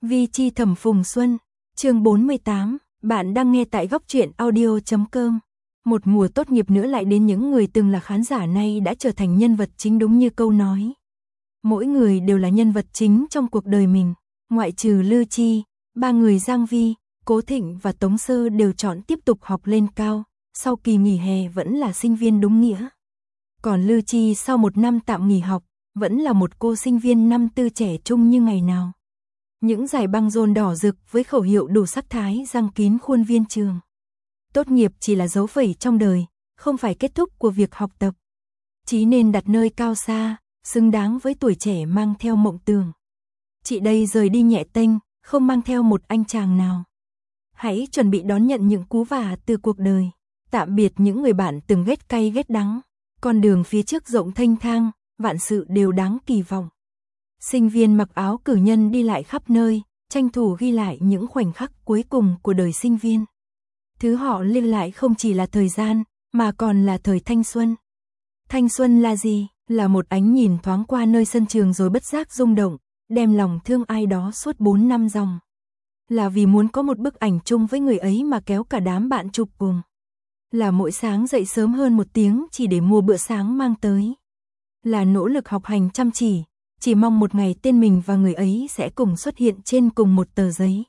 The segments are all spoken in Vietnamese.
Vi chi thẩm Phùng Xuân, chương 48, bạn đang nghe tại góc truyện audio.com. Một mùa tốt nghiệp nữa lại đến, những người từng là khán giả nay đã trở thành nhân vật chính, đúng như câu nói. Mỗi người đều là nhân vật chính trong cuộc đời mình, ngoại trừ Lư Chi, ba người Giang Vi, Cố Thịnh và Tống Sơ đều chọn tiếp tục học lên cao, sau kỳ nghỉ hè vẫn là sinh viên đúng nghĩa. Còn Lư Chi sau một năm tạm nghỉ học, vẫn là một cô sinh viên năm tư trẻ trung như ngày nào. Những dải băng rôn đỏ rực với khẩu hiệu đủ sắc thái răng kín khuôn viên trường. Tốt nghiệp chỉ là dấu phẩy trong đời, không phải kết thúc của việc học tập. Chí nên đặt nơi cao xa, xứng đáng với tuổi trẻ mang theo mộng tưởng. Chị đây rời đi nhẹ tênh, không mang theo một anh chàng nào. Hãy chuẩn bị đón nhận những cú vả từ cuộc đời. Tạm biệt những người bạn từng ghét cay ghét đắng. Con đường phía trước rộng thênh thang, vạn sự đều đáng kỳ vọng. Sinh viên mặc áo cử nhân đi lại khắp nơi, tranh thủ ghi lại những khoảnh khắc cuối cùng của đời sinh viên. Thứ họ lưu lại không chỉ là thời gian, mà còn là thời thanh xuân. Thanh xuân là gì? Là một ánh nhìn thoáng qua nơi sân trường rồi bất giác rung động, đem lòng thương ai đó suốt 4 năm dòng. Là vì muốn có một bức ảnh chung với người ấy mà kéo cả đám bạn chụp cùng. Là mỗi sáng dậy sớm hơn một tiếng chỉ để mua bữa sáng mang tới. Là nỗ lực học hành chăm chỉ mong một ngày tên mình và người ấy sẽ cùng xuất hiện trên cùng một tờ giấy.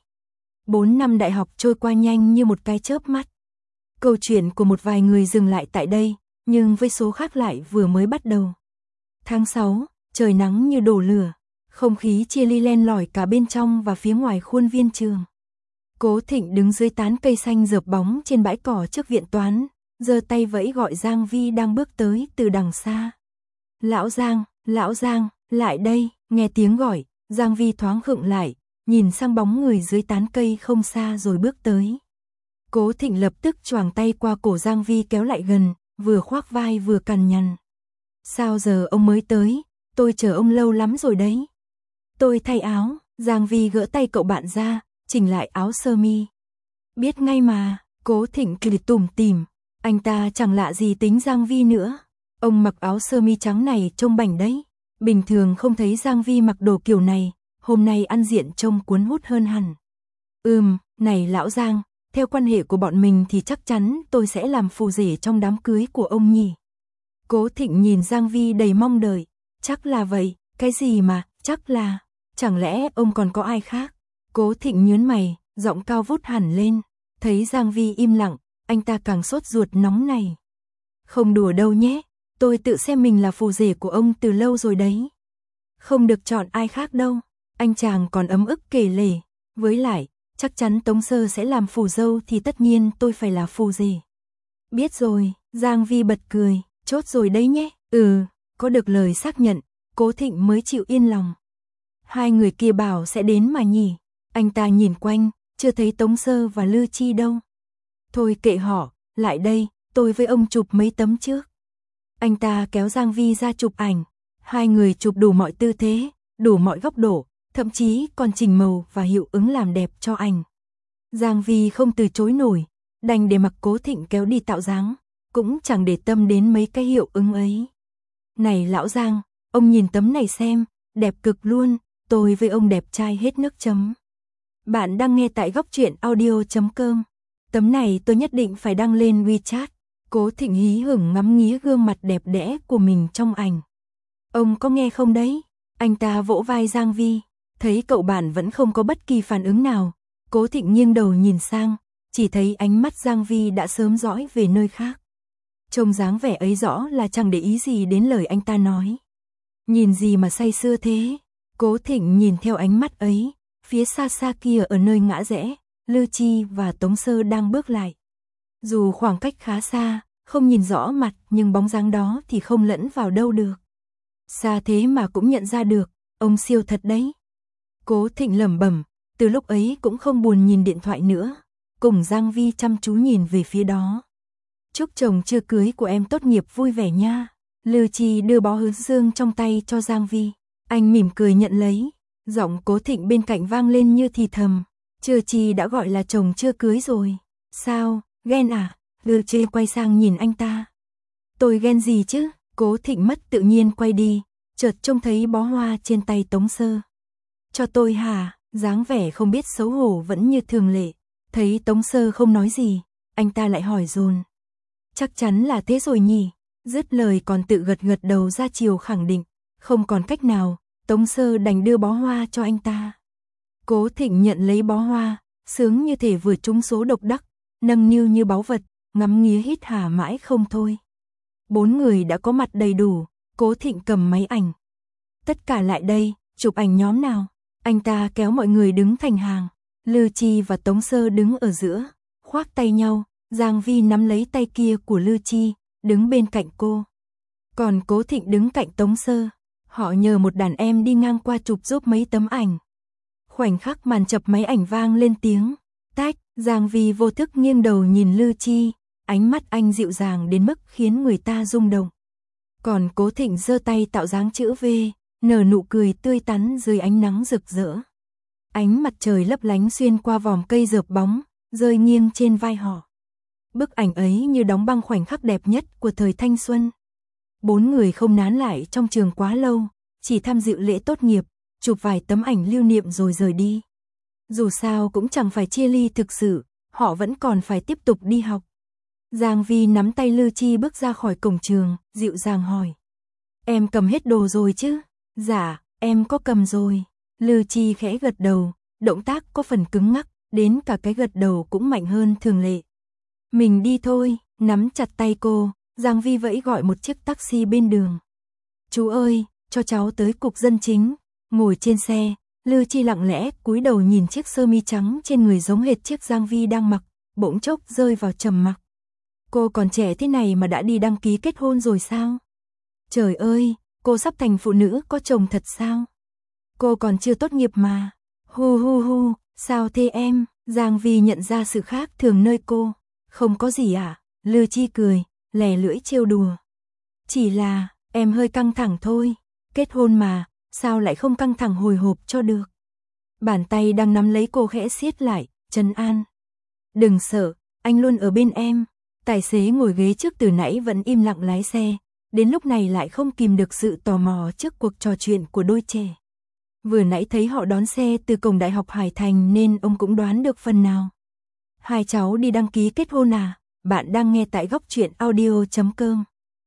4 năm đại học trôi qua nhanh như một cái chớp mắt. Câu chuyện của một vài người dừng lại tại đây, nhưng với số khác lại vừa mới bắt đầu. Tháng 6, trời nắng như đổ lửa, không khí chia ly len lỏi cả bên trong và phía ngoài khuôn viên trường. Cố Thịnh đứng dưới tán cây xanh rợp bóng trên bãi cỏ trước viện toán, giơ tay vẫy gọi Giang Vi đang bước tới từ đằng xa. Lão Giang, lại đây, nghe tiếng gọi, Giang Vi thoáng khựng lại, nhìn sang bóng người dưới tán cây không xa rồi bước tới. Cố Thịnh lập tức choàng tay qua cổ Giang Vi kéo lại gần, vừa khoác vai vừa cằn nhằn. Sao giờ ông mới tới, tôi chờ ông lâu lắm rồi đấy. Tôi thay áo, Giang Vi gỡ tay cậu bạn ra, chỉnh lại áo sơ mi. Biết ngay mà, Cố Thịnh cười tủm tỉm, anh ta chẳng lạ gì tính Giang Vi nữa. Ông mặc áo sơ mi trắng này trông bảnh đấy. Bình thường không thấy Giang Vi mặc đồ kiểu này, hôm nay ăn diện trông cuốn hút hơn hẳn. Này lão Giang, theo quan hệ của bọn mình thì chắc chắn tôi sẽ làm phù rể trong đám cưới của ông nhỉ. Cố Thịnh nhìn Giang Vi đầy mong đợi, chắc là vậy, cái gì mà, chắc là, chẳng lẽ ông còn có ai khác? Cố Thịnh nhướng mày, giọng cao vút hẳn lên, thấy Giang Vi im lặng, anh ta càng sốt ruột nóng này. Không đùa đâu nhé. Tôi tự xem mình là phù rể của ông từ lâu rồi đấy. Không được chọn ai khác đâu. Anh chàng còn ấm ức kể lể. Với lại, chắc chắn Tống Sơ sẽ làm phù dâu thì tất nhiên tôi phải là phù rể. Biết rồi, Giang Vi bật cười, chốt rồi đấy nhé. Có được lời xác nhận, Cố Thịnh mới chịu yên lòng. Hai người kia bảo sẽ đến mà nhỉ. Anh ta nhìn quanh, chưa thấy Tống Sơ và Lư Chi đâu. Thôi kệ họ, lại đây, tôi với ông chụp mấy tấm trước. Anh ta kéo Giang Vi ra chụp ảnh, hai người chụp đủ mọi tư thế, đủ mọi góc độ, thậm chí còn chỉnh màu và hiệu ứng làm đẹp cho ảnh. Giang Vi không từ chối nổi, đành để mặc Cố Thịnh kéo đi tạo dáng, cũng chẳng để tâm đến mấy cái hiệu ứng ấy. Này lão Giang, ông nhìn tấm này xem, đẹp cực luôn, tôi với ông đẹp trai hết nước chấm. Bạn đang nghe tại góc truyện audio.com. Tấm này tôi nhất định phải đăng lên WeChat. Cố Thịnh hí hửng ngắm nghía gương mặt đẹp đẽ của mình trong ảnh. Ông có nghe không đấy? Anh ta vỗ vai Giang Vi, thấy cậu bạn vẫn không có bất kỳ phản ứng nào. Cố Thịnh nghiêng đầu nhìn sang, chỉ thấy ánh mắt Giang Vi đã sớm dõi về nơi khác. Trông dáng vẻ ấy rõ là chẳng để ý gì đến lời anh ta nói. Nhìn gì mà say sưa thế? Cố Thịnh nhìn theo ánh mắt ấy, phía xa xa kia ở nơi ngã rẽ, Lư Chi và Tống Sơ đang bước lại. Dù khoảng cách khá xa, không nhìn rõ mặt nhưng bóng dáng đó thì không lẫn vào đâu được. Xa thế mà cũng nhận ra được, ông siêu thật đấy. Cố Thịnh lẩm bẩm, từ lúc ấy cũng không buồn nhìn điện thoại nữa, cùng Giang Vi chăm chú nhìn về phía đó. Chúc chồng chưa cưới của em tốt nghiệp vui vẻ nha. Lư Chi đưa bó hướng dương trong tay cho Giang Vi. Anh mỉm cười nhận lấy, giọng Cố Thịnh bên cạnh vang lên như thì thầm. Chưa chi đã gọi là chồng chưa cưới rồi. Sao, ghen à? Lư Chi quay sang nhìn anh ta. Tôi ghen gì chứ? Cố Thịnh mất tự nhiên quay đi, chợt trông thấy bó hoa trên tay Tống Sơ. Cho tôi hả? dáng vẻ không biết xấu hổ vẫn như thường lệ. Thấy Tống Sơ không nói gì, anh ta lại hỏi dồn. Chắc chắn là thế rồi nhỉ? Dứt lời còn tự gật gật đầu ra chiều khẳng định. Không còn cách nào, Tống Sơ đành đưa bó hoa cho anh ta. Cố Thịnh nhận lấy bó hoa, sướng như thể vừa trúng số độc đắc, nâng niu như báu vật, ngắm nghía hít hà mãi không thôi. 4 người đã có mặt đầy đủ, Cố Thịnh cầm máy ảnh. Tất cả lại đây, chụp ảnh nhóm nào? Anh ta kéo mọi người đứng thành hàng. Lư Chi và Tống Sơ đứng ở giữa, khoác tay nhau, Giang Vi nắm lấy tay kia của Lư Chi, đứng bên cạnh cô. Còn Cố Thịnh đứng cạnh Tống Sơ, họ nhờ một đàn em đi ngang qua chụp giúp mấy tấm ảnh. Khoảnh khắc màn chập máy ảnh vang lên tiếng tách, Giang Vi vô thức nghiêng đầu nhìn Lư Chi, ánh mắt anh dịu dàng đến mức khiến người ta rung động. Còn Cố Thịnh giơ tay tạo dáng chữ V, nở nụ cười tươi tắn dưới ánh nắng rực rỡ. Ánh mặt trời lấp lánh xuyên qua vòm cây rợp bóng, rơi nghiêng trên vai họ. Bức ảnh ấy như đóng băng khoảnh khắc đẹp nhất của thời thanh xuân. 4 người không nán lại trong trường quá lâu, chỉ tham dự lễ tốt nghiệp, chụp vài tấm ảnh lưu niệm rồi rời đi. Dù sao cũng chẳng phải chia ly thực sự, họ vẫn còn phải tiếp tục đi học. Giang Vi nắm tay Lư Chi bước ra khỏi cổng trường, dịu dàng hỏi. Em cầm hết đồ rồi chứ? Dạ, em có cầm rồi. Lư Chi khẽ gật đầu, động tác có phần cứng ngắc, đến cả cái gật đầu cũng mạnh hơn thường lệ. Mình đi thôi, nắm chặt tay cô, Giang Vi vẫy gọi một chiếc taxi bên đường. Chú ơi, cho cháu tới cục dân chính. Ngồi trên xe, Lư Chi lặng lẽ cúi đầu nhìn chiếc sơ mi trắng trên người giống hệt chiếc Giang Vi đang mặc, bỗng chốc rơi vào trầm mặc. Cô còn trẻ thế này mà đã đi đăng ký kết hôn rồi sao? Trời ơi, cô sắp thành phụ nữ có chồng thật sao? Cô còn chưa tốt nghiệp mà. Hu hu hu, sao thế em? Giang Vi nhận ra sự khác thường nơi cô. Không có gì à? Lư Chi cười, lè lưỡi trêu đùa. Chỉ là, em hơi căng thẳng thôi. Kết hôn mà, sao lại không căng thẳng hồi hộp cho được? Bàn tay đang nắm lấy cô khẽ siết lại, trấn an. Đừng sợ, anh luôn ở bên em. Tài xế ngồi ghế trước từ nãy vẫn im lặng lái xe, đến lúc này lại không kìm được sự tò mò trước cuộc trò chuyện của đôi trẻ. Vừa nãy thấy họ đón xe từ cổng Đại học Hải Thành nên ông cũng đoán được phần nào. Hai cháu đi đăng ký kết hôn à? Bạn đang nghe tại Góc Truyện Audio.com.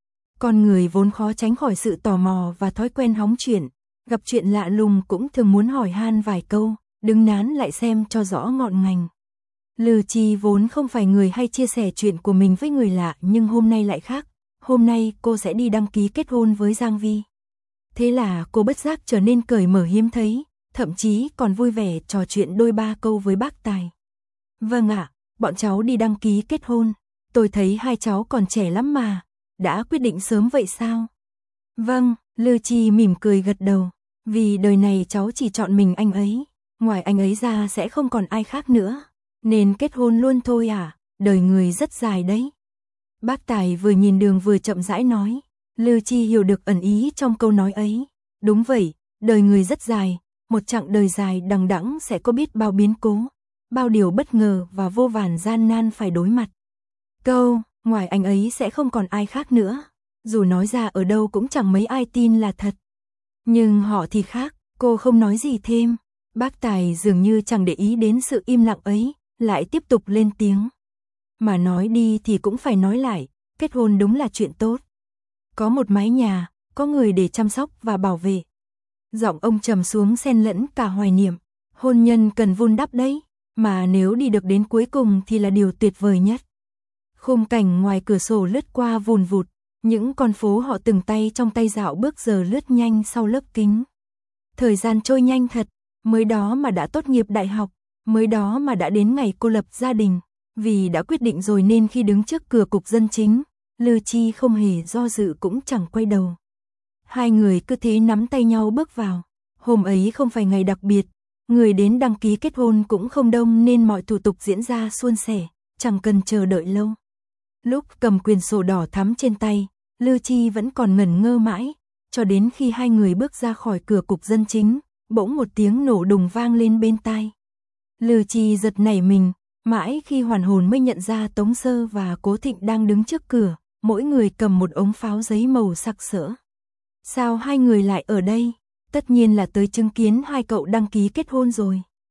Con người vốn khó tránh khỏi sự tò mò và thói quen hóng chuyện, gặp chuyện lạ lùng cũng thường muốn hỏi han vài câu, đứng nán lại xem cho rõ ngọn ngành. Lư Chi vốn không phải người hay chia sẻ chuyện của mình với người lạ nhưng hôm nay lại khác, hôm nay cô sẽ đi đăng ký kết hôn với Giang Vi. Thế là cô bất giác trở nên cởi mở hiếm thấy, thậm chí còn vui vẻ trò chuyện đôi ba câu với bác Tài. Vâng ạ, bọn cháu đi đăng ký kết hôn, tôi thấy hai cháu còn trẻ lắm mà, đã quyết định sớm vậy sao? Vâng, Lư Chi mỉm cười gật đầu, vì đời này cháu chỉ chọn mình anh ấy, ngoài anh ấy ra sẽ không còn ai khác nữa, nên kết hôn luôn thôi à, đời người rất dài đấy. Bác Tài vừa nhìn đường vừa chậm rãi nói. Lư Chi hiểu được ẩn ý trong câu nói ấy. Đúng vậy, đời người rất dài, một chặng đời dài đằng đẵng sẽ có biết bao biến cố, bao điều bất ngờ và vô vàn gian nan phải đối mặt. Câu, ngoài anh ấy sẽ không còn ai khác nữa, dù nói ra ở đâu cũng chẳng mấy ai tin là thật. Nhưng họ thì khác, cô không nói gì thêm. Bác Tài dường như chẳng để ý đến sự im lặng ấy, lại tiếp tục lên tiếng. Mà nói đi thì cũng phải nói lại, kết hôn đúng là chuyện tốt. Có một mái nhà, có người để chăm sóc và bảo vệ. Giọng ông trầm xuống xen lẫn cả hoài niệm. Hôn nhân cần vun đắp đấy, mà nếu đi được đến cuối cùng thì là điều tuyệt vời nhất. Khung cảnh ngoài cửa sổ lướt qua vùn vụt, những con phố họ từng tay trong tay dạo bước giờ lướt nhanh sau lớp kính. Thời gian trôi nhanh thật, mới đó mà đã tốt nghiệp đại học, mới đó mà đã đến ngày cô lập gia đình. Vì đã quyết định rồi nên khi đứng trước cửa cục dân chính, Lư Chi không hề do dự cũng chẳng quay đầu. Hai người cứ thế nắm tay nhau bước vào. Hôm ấy không phải ngày đặc biệt, người đến đăng ký kết hôn cũng không đông nên mọi thủ tục diễn ra suôn sẻ, chẳng cần chờ đợi lâu. Lúc cầm quyển sổ đỏ thắm trên tay, Lư Chi vẫn còn ngẩn ngơ mãi, cho đến khi hai người bước ra khỏi cửa cục dân chính, bỗng một tiếng nổ đùng vang lên bên tai. Lư Chi giật nảy mình, mãi khi hoàn hồn mới nhận ra Tống Sơ và Cố Thịnh đang đứng trước cửa, mỗi người cầm một ống pháo giấy màu sặc sỡ. Sao hai người lại ở đây? Tất nhiên là tới chứng kiến hai cậu đăng ký kết hôn rồi.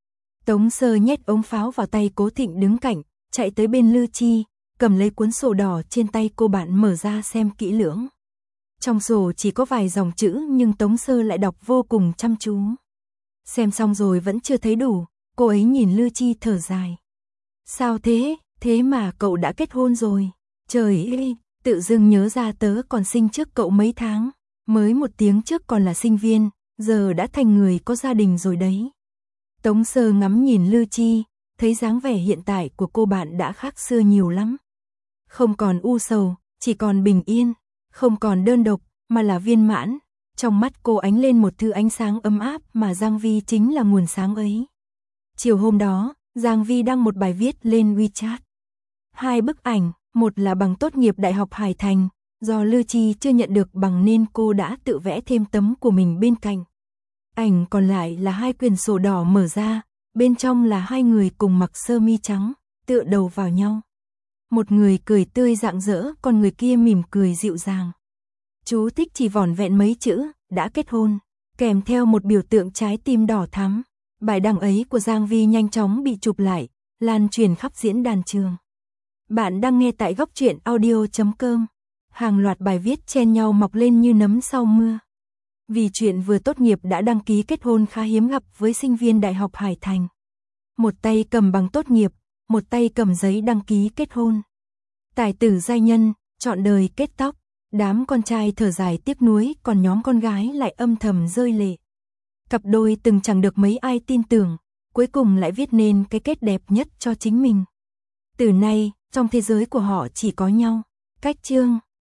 Tống Sơ nhét ống pháo vào tay Cố Thịnh đứng cạnh, chạy tới bên Lư Chi, cầm lấy cuốn sổ đỏ trên tay cô bạn mở ra xem kỹ lưỡng. Trong sổ chỉ có vài dòng chữ nhưng Tống Sơ lại đọc vô cùng chăm chú. Xem xong rồi vẫn chưa thấy đủ, cô ấy nhìn Lư Chi thở dài. Sao thế, thế mà cậu đã kết hôn rồi. Trời ơi, tự dưng nhớ ra tớ còn sinh trước cậu mấy tháng, mới 1 tiếng trước còn là sinh viên, giờ đã thành người có gia đình rồi đấy. Tống Sơ ngắm nhìn Lư Chi, thấy dáng vẻ hiện tại của cô bạn đã khác xưa nhiều lắm. Không còn u sầu, chỉ còn bình yên, không còn đơn độc, mà là viên mãn. Trong mắt cô ánh lên một thứ ánh sáng ấm áp mà Giang Vi chính là nguồn sáng ấy. Chiều hôm đó, Giang Vi đăng một bài viết lên WeChat. 2 bức ảnh, một là bằng tốt nghiệp Đại học Hải Thành, do Lư Chi chưa nhận được bằng nên cô đã tự vẽ thêm tấm của mình bên cạnh. Ảnh còn lại là 2 quyển sổ đỏ mở ra, bên trong là 2 người cùng mặc sơ mi trắng, tựa đầu vào nhau. Một người cười tươi rạng rỡ, còn người kia mỉm cười dịu dàng. Chú thích chỉ vỏn vẹn mấy chữ, đã kết hôn, kèm theo một biểu tượng trái tim đỏ thắm. Bài đăng ấy của Giang Vi nhanh chóng bị chụp lại, lan truyền khắp diễn đàn trường. Bạn đang nghe tại Góc Truyện Audio.com. Hàng loạt bài viết chen nhau mọc lên như nấm sau mưa. Vì chuyện vừa tốt nghiệp đã đăng ký kết hôn khá hiếm gặp với sinh viên Đại học Hải Thành. Một tay cầm bằng tốt nghiệp, một tay cầm giấy đăng ký kết hôn. Tài tử giai nhân, trọn đời kết tóc. Đám con trai thở dài tiếc nuối, còn nhóm con gái lại âm thầm rơi lệ. Cặp đôi từng chẳng được mấy ai tin tưởng, cuối cùng lại viết nên cái kết đẹp nhất cho chính mình. Từ nay, trong thế giới của họ chỉ có nhau. Cách chương